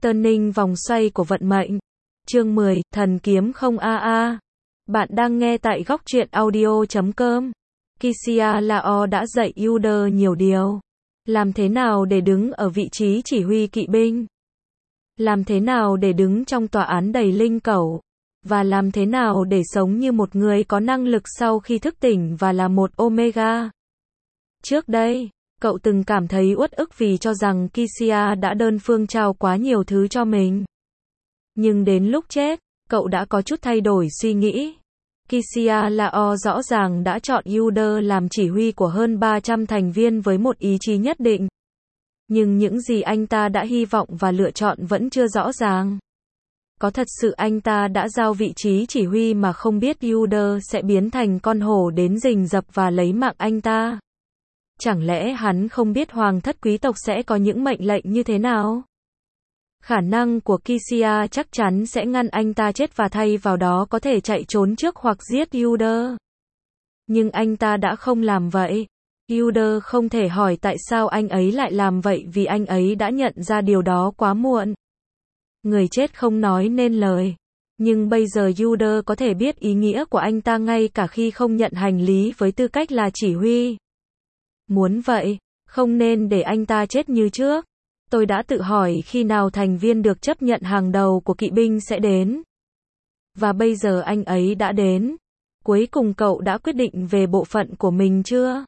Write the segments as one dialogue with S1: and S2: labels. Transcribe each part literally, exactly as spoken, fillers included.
S1: Turning vòng xoay của vận mệnh. Chương mười, thần kiếm không a a. Bạn đang nghe tại góc truyện audio chấm com. Kisia Lao đã dạy Uder nhiều điều. Làm thế nào để đứng ở vị trí chỉ huy kỵ binh? Làm thế nào để đứng trong tòa án đầy linh cẩu? Và làm thế nào để sống như một người có năng lực sau khi thức tỉnh và là một Omega? Trước đây, cậu từng cảm thấy uất ức vì cho rằng Kisia đã đơn phương trao quá nhiều thứ cho mình. Nhưng đến lúc chết, cậu đã có chút thay đổi suy nghĩ. Kisia Lao rõ ràng đã chọn Uder làm chỉ huy của hơn ba trăm thành viên với một ý chí nhất định. Nhưng những gì anh ta đã hy vọng và lựa chọn vẫn chưa rõ ràng. Có thật sự anh ta đã giao vị trí chỉ huy mà không biết Uder sẽ biến thành con hổ đến rình rập và lấy mạng anh ta? Chẳng lẽ hắn không biết hoàng thất quý tộc sẽ có những mệnh lệnh như thế nào? Khả năng của Kisia chắc chắn sẽ ngăn anh ta chết và thay vào đó có thể chạy trốn trước hoặc giết Uder. Nhưng anh ta đã không làm vậy. Uder không thể hỏi tại sao anh ấy lại làm vậy vì anh ấy đã nhận ra điều đó quá muộn. Người chết không nói nên lời. Nhưng bây giờ Uder có thể biết ý nghĩa của anh ta ngay cả khi không nhận hành lý với tư cách là chỉ huy. Muốn vậy, không nên để anh ta chết như trước. Tôi đã tự hỏi khi nào thành viên được chấp nhận hàng đầu của kỵ binh sẽ đến. Và bây giờ anh ấy đã đến. Cuối cùng cậu đã quyết định về bộ phận của mình chưa?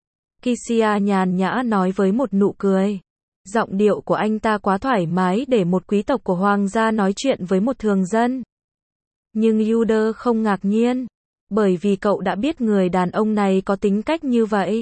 S1: Kisia nhàn nhã nói với một nụ cười. Giọng điệu của anh ta quá thoải mái để một quý tộc của hoàng gia nói chuyện với một thường dân. Nhưng Uder không ngạc nhiên. Bởi vì cậu đã biết người đàn ông này có tính cách như vậy.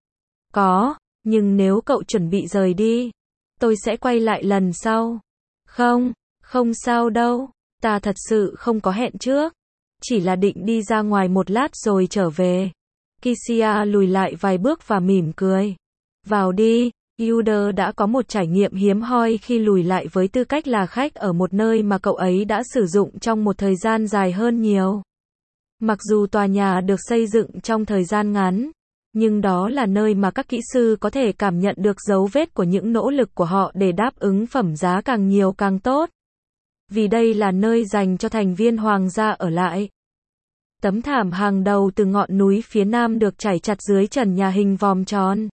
S1: Có, nhưng nếu cậu chuẩn bị rời đi, tôi sẽ quay lại lần sau. Không, không sao đâu, ta thật sự không có hẹn trước. Chỉ là định đi ra ngoài một lát rồi trở về. Kisia lùi lại vài bước và mỉm cười. Vào đi, Uder đã có một trải nghiệm hiếm hoi khi lùi lại với tư cách là khách ở một nơi mà cậu ấy đã sử dụng trong một thời gian dài hơn nhiều. Mặc dù tòa nhà được xây dựng trong thời gian ngắn, nhưng đó là nơi mà các kỹ sư có thể cảm nhận được dấu vết của những nỗ lực của họ để đáp ứng phẩm giá càng nhiều càng tốt. Vì đây là nơi dành cho thành viên hoàng gia ở lại. Tấm thảm hàng đầu từ ngọn núi phía nam được trải chặt dưới trần nhà hình vòm tròn.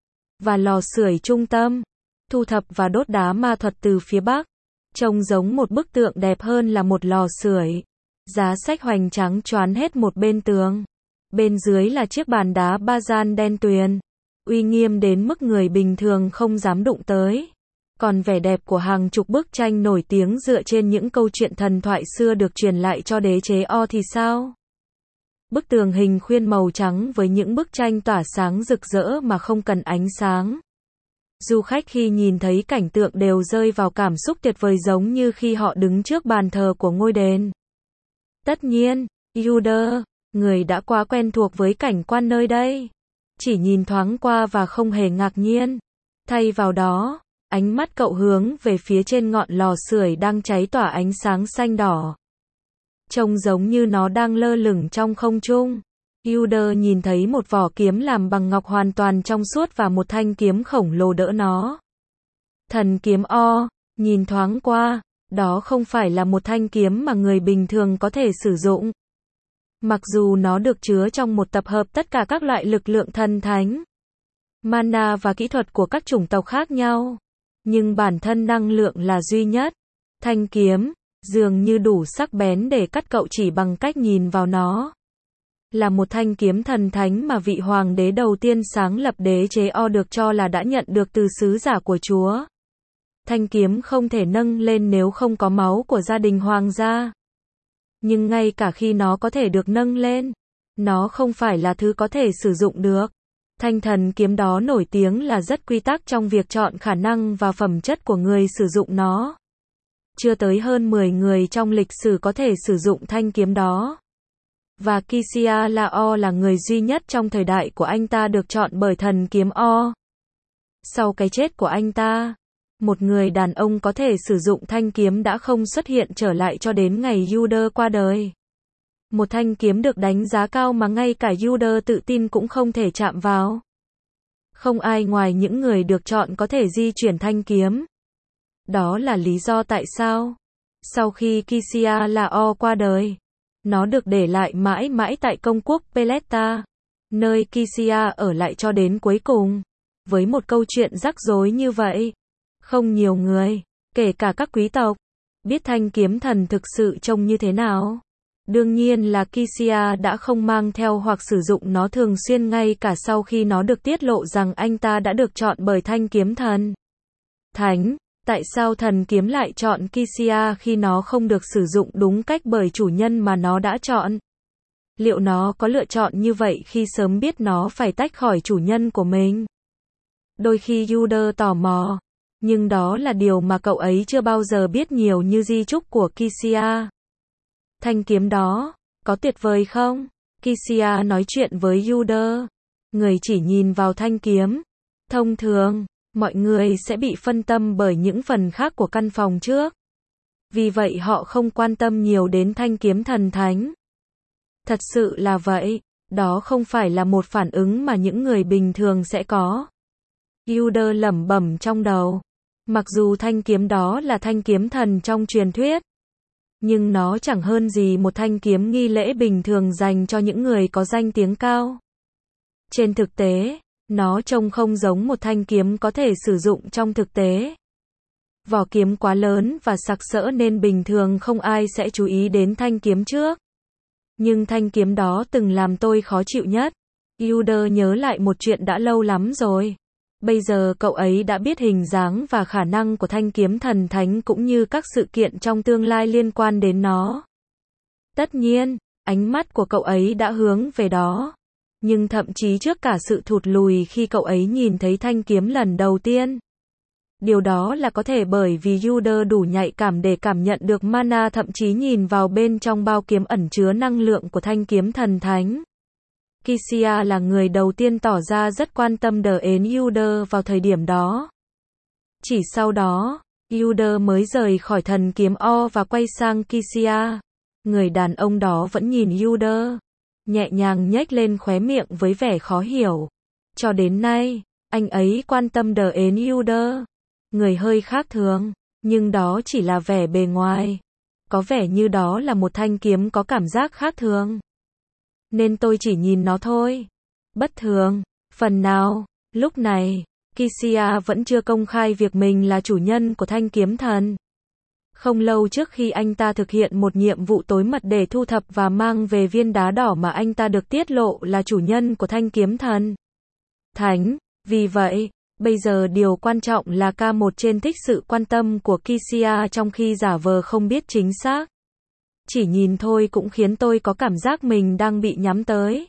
S1: Và lò sưởi trung tâm, thu thập và đốt đá ma thuật từ phía bắc. Trông giống một bức tượng đẹp hơn là một lò sưởi. Giá sách hoành trắng choán hết một bên tường. Bên dưới là chiếc bàn đá ba gian đen tuyền, uy nghiêm đến mức người bình thường không dám đụng tới. Còn vẻ đẹp của hàng chục bức tranh nổi tiếng dựa trên những câu chuyện thần thoại xưa được truyền lại cho đế chế O thì sao? Bức tường hình khuyên màu trắng với những bức tranh tỏa sáng rực rỡ mà không cần ánh sáng. Du khách khi nhìn thấy cảnh tượng đều rơi vào cảm xúc tuyệt vời giống như khi họ đứng trước bàn thờ của ngôi đền. Tất nhiên, Uder, người đã quá quen thuộc với cảnh quan nơi đây, chỉ nhìn thoáng qua và không hề ngạc nhiên. Thay vào đó, ánh mắt cậu hướng về phía trên ngọn lò sưởi đang cháy tỏa ánh sáng xanh đỏ. Trông giống như nó đang lơ lửng trong không trung. Uder nhìn thấy một vỏ kiếm làm bằng ngọc hoàn toàn trong suốt và một thanh kiếm khổng lồ đỡ nó. Thần kiếm O, nhìn thoáng qua, đó không phải là một thanh kiếm mà người bình thường có thể sử dụng. Mặc dù nó được chứa trong một tập hợp tất cả các loại lực lượng thần thánh, mana và kỹ thuật của các chủng tộc khác nhau, nhưng bản thân năng lượng là duy nhất. Thanh kiếm, dường như đủ sắc bén để cắt cậu chỉ bằng cách nhìn vào nó. Là một thanh kiếm thần thánh mà vị hoàng đế đầu tiên sáng lập đế chế O được cho là đã nhận được từ sứ giả của Chúa. Thanh kiếm không thể nâng lên nếu không có máu của gia đình hoàng gia. Nhưng ngay cả khi nó có thể được nâng lên, nó không phải là thứ có thể sử dụng được. Thanh thần kiếm đó nổi tiếng là rất quy tắc trong việc chọn khả năng và phẩm chất của người sử dụng nó. Chưa tới hơn mười người trong lịch sử có thể sử dụng thanh kiếm đó. Và Kisia Lao là người duy nhất trong thời đại của anh ta được chọn bởi thần kiếm O. Sau cái chết của anh ta, một người đàn ông có thể sử dụng thanh kiếm đã không xuất hiện trở lại cho đến ngày Uder qua đời. Một thanh kiếm được đánh giá cao mà ngay cả Uder tự tin cũng không thể chạm vào. Không ai ngoài những người được chọn có thể di chuyển thanh kiếm. Đó là lý do tại sao, sau khi Kisia Lao qua đời, nó được để lại mãi mãi tại công quốc Peleta, nơi Kisia ở lại cho đến cuối cùng. Với một câu chuyện rắc rối như vậy, không nhiều người, kể cả các quý tộc, biết thanh kiếm thần thực sự trông như thế nào. Đương nhiên là Kisia đã không mang theo hoặc sử dụng nó thường xuyên ngay cả sau khi nó được tiết lộ rằng anh ta đã được chọn bởi thanh kiếm thần thánh. Tại sao thần kiếm lại chọn Kisia khi nó không được sử dụng đúng cách bởi chủ nhân mà nó đã chọn? Liệu nó có lựa chọn như vậy khi sớm biết nó phải tách khỏi chủ nhân của mình? Đôi khi Yuda tò mò, nhưng đó là điều mà cậu ấy chưa bao giờ biết nhiều như di chúc của Kisia. Thanh kiếm đó, có tuyệt vời không? Kisia nói chuyện với Yuda. Người chỉ nhìn vào thanh kiếm. Thông thường, mọi người sẽ bị phân tâm bởi những phần khác của căn phòng trước. Vì vậy họ không quan tâm nhiều đến thanh kiếm thần thánh. Thật sự là vậy, đó không phải là một phản ứng mà những người bình thường sẽ có. Yuda lẩm bẩm trong đầu. Mặc dù thanh kiếm đó là thanh kiếm thần trong truyền thuyết, nhưng nó chẳng hơn gì một thanh kiếm nghi lễ bình thường dành cho những người có danh tiếng cao. Trên thực tế, nó trông không giống một thanh kiếm có thể sử dụng trong thực tế. Vỏ kiếm quá lớn và sặc sỡ nên bình thường không ai sẽ chú ý đến thanh kiếm trước. Nhưng thanh kiếm đó từng làm tôi khó chịu nhất. Yuda nhớ lại một chuyện đã lâu lắm rồi. Bây giờ cậu ấy đã biết hình dáng và khả năng của thanh kiếm thần thánh cũng như các sự kiện trong tương lai liên quan đến nó. Tất nhiên, ánh mắt của cậu ấy đã hướng về đó. Nhưng thậm chí trước cả sự thụt lùi khi cậu ấy nhìn thấy thanh kiếm lần đầu tiên. Điều đó là có thể bởi vì Yuda đủ nhạy cảm để cảm nhận được mana, thậm chí nhìn vào bên trong bao kiếm ẩn chứa năng lượng của thanh kiếm thần thánh. Kisia là người đầu tiên tỏ ra rất quan tâm đến Yuda vào thời điểm đó. Chỉ sau đó, Yuda mới rời khỏi thần kiếm O và quay sang Kisia. Người đàn ông đó vẫn nhìn Yuda, nhẹ nhàng nhếch lên khóe miệng với vẻ khó hiểu. Cho đến nay, anh ấy quan tâm đến Yuda. Người hơi khác thường, nhưng đó chỉ là vẻ bề ngoài. Có vẻ như đó là một thanh kiếm có cảm giác khác thường. Nên tôi chỉ nhìn nó thôi. Bất thường. Phần nào, lúc này, Kisia vẫn chưa công khai việc mình là chủ nhân của thanh kiếm thần. Không lâu trước khi anh ta thực hiện một nhiệm vụ tối mật để thu thập và mang về viên đá đỏ mà anh ta được tiết lộ là chủ nhân của thanh kiếm thần thánh. Vì vậy, bây giờ điều quan trọng là ca một trên thích sự quan tâm của Kisia trong khi giả vờ không biết chính xác. Chỉ nhìn thôi cũng khiến tôi có cảm giác mình đang bị nhắm tới.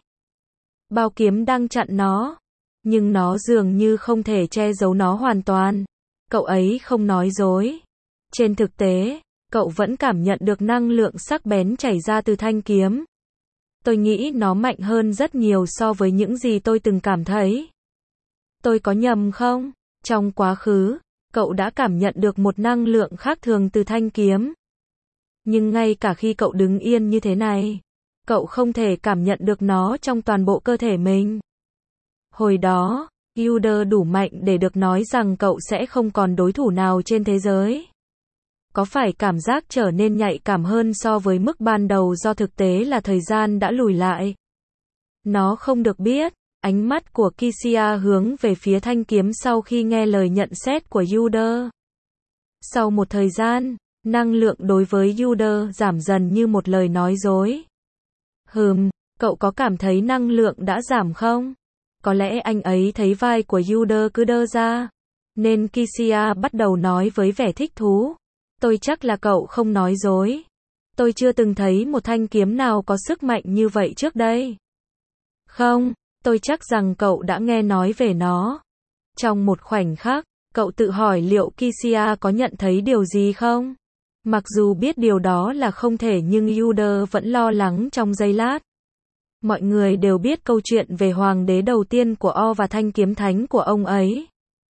S1: Bao kiếm đang chặn nó. Nhưng nó dường như không thể che giấu nó hoàn toàn. Cậu ấy không nói dối. Trên thực tế, cậu vẫn cảm nhận được năng lượng sắc bén chảy ra từ thanh kiếm. Tôi nghĩ nó mạnh hơn rất nhiều so với những gì tôi từng cảm thấy. Tôi có nhầm không? Trong quá khứ, cậu đã cảm nhận được một năng lượng khác thường từ thanh kiếm. Nhưng ngay cả khi cậu đứng yên như thế này, cậu không thể cảm nhận được nó trong toàn bộ cơ thể mình. Hồi đó, Yuda đủ mạnh để được nói rằng cậu sẽ không còn đối thủ nào trên thế giới. Có phải cảm giác trở nên nhạy cảm hơn so với mức ban đầu do thực tế là thời gian đã lùi lại? Nó không được biết. Ánh mắt của Kisia hướng về phía thanh kiếm sau khi nghe lời nhận xét của Yuda. Sau một thời gian, năng lượng đối với Yuda giảm dần như một lời nói dối. Hừm, cậu có cảm thấy năng lượng đã giảm không? Có lẽ anh ấy thấy vai của Yuda cứ đơ ra. Nên Kisia bắt đầu nói với vẻ thích thú. Tôi chắc là cậu không nói dối. Tôi chưa từng thấy một thanh kiếm nào có sức mạnh như vậy trước đây. Không, tôi chắc rằng cậu đã nghe nói về nó. Trong một khoảnh khắc, cậu tự hỏi liệu Kisia có nhận thấy điều gì không? Mặc dù biết điều đó là không thể nhưng Yuda vẫn lo lắng trong giây lát. Mọi người đều biết câu chuyện về hoàng đế đầu tiên của O và thanh kiếm thánh của ông ấy.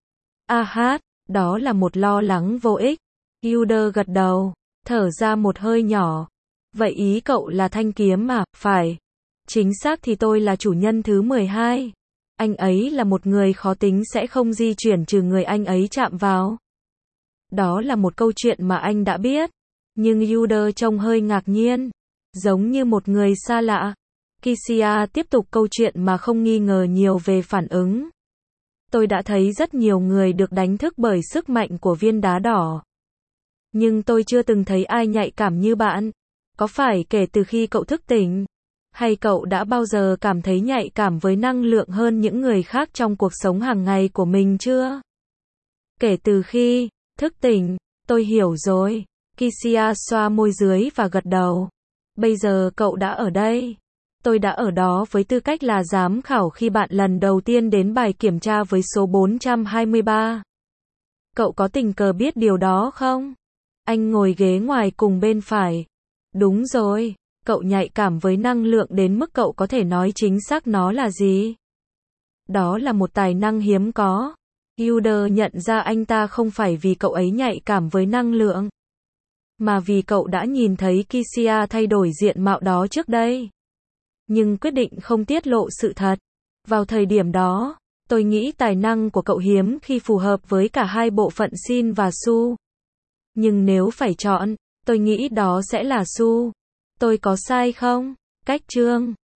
S1: A hát, đó là một lo lắng vô ích. Yuda gật đầu, thở ra một hơi nhỏ. Vậy ý cậu là thanh kiếm à? Phải. Chính xác thì tôi là chủ nhân thứ mười hai. Anh ấy là một người khó tính sẽ không di chuyển trừ người anh ấy chạm vào. Đó là một câu chuyện mà anh đã biết. Nhưng Yude trông hơi ngạc nhiên. Giống như một người xa lạ. Kisia tiếp tục câu chuyện mà không nghi ngờ nhiều về phản ứng. Tôi đã thấy rất nhiều người được đánh thức bởi sức mạnh của viên đá đỏ. Nhưng tôi chưa từng thấy ai nhạy cảm như bạn. Có phải kể từ khi cậu thức tỉnh? Hay cậu đã bao giờ cảm thấy nhạy cảm với năng lượng hơn những người khác trong cuộc sống hàng ngày của mình chưa? Kể từ khi thức tỉnh, tôi hiểu rồi. Kisia xoa môi dưới và gật đầu. Bây giờ cậu đã ở đây. Tôi đã ở đó với tư cách là giám khảo khi bạn lần đầu tiên đến bài kiểm tra với số bốn trăm hai mươi ba. Cậu có tình cờ biết điều đó không? Anh ngồi ghế ngoài cùng bên phải. Đúng rồi, cậu nhạy cảm với năng lượng đến mức cậu có thể nói chính xác nó là gì. Đó là một tài năng hiếm có. Yude nhận ra anh ta không phải vì cậu ấy nhạy cảm với năng lượng, mà vì cậu đã nhìn thấy Kisia thay đổi diện mạo đó trước đây. Nhưng quyết định không tiết lộ sự thật. Vào thời điểm đó, tôi nghĩ tài năng của cậu hiếm khi phù hợp với cả hai bộ phận Shin và Su. Nhưng nếu phải chọn, tôi nghĩ đó sẽ là Su. Tôi có sai không? Cách chương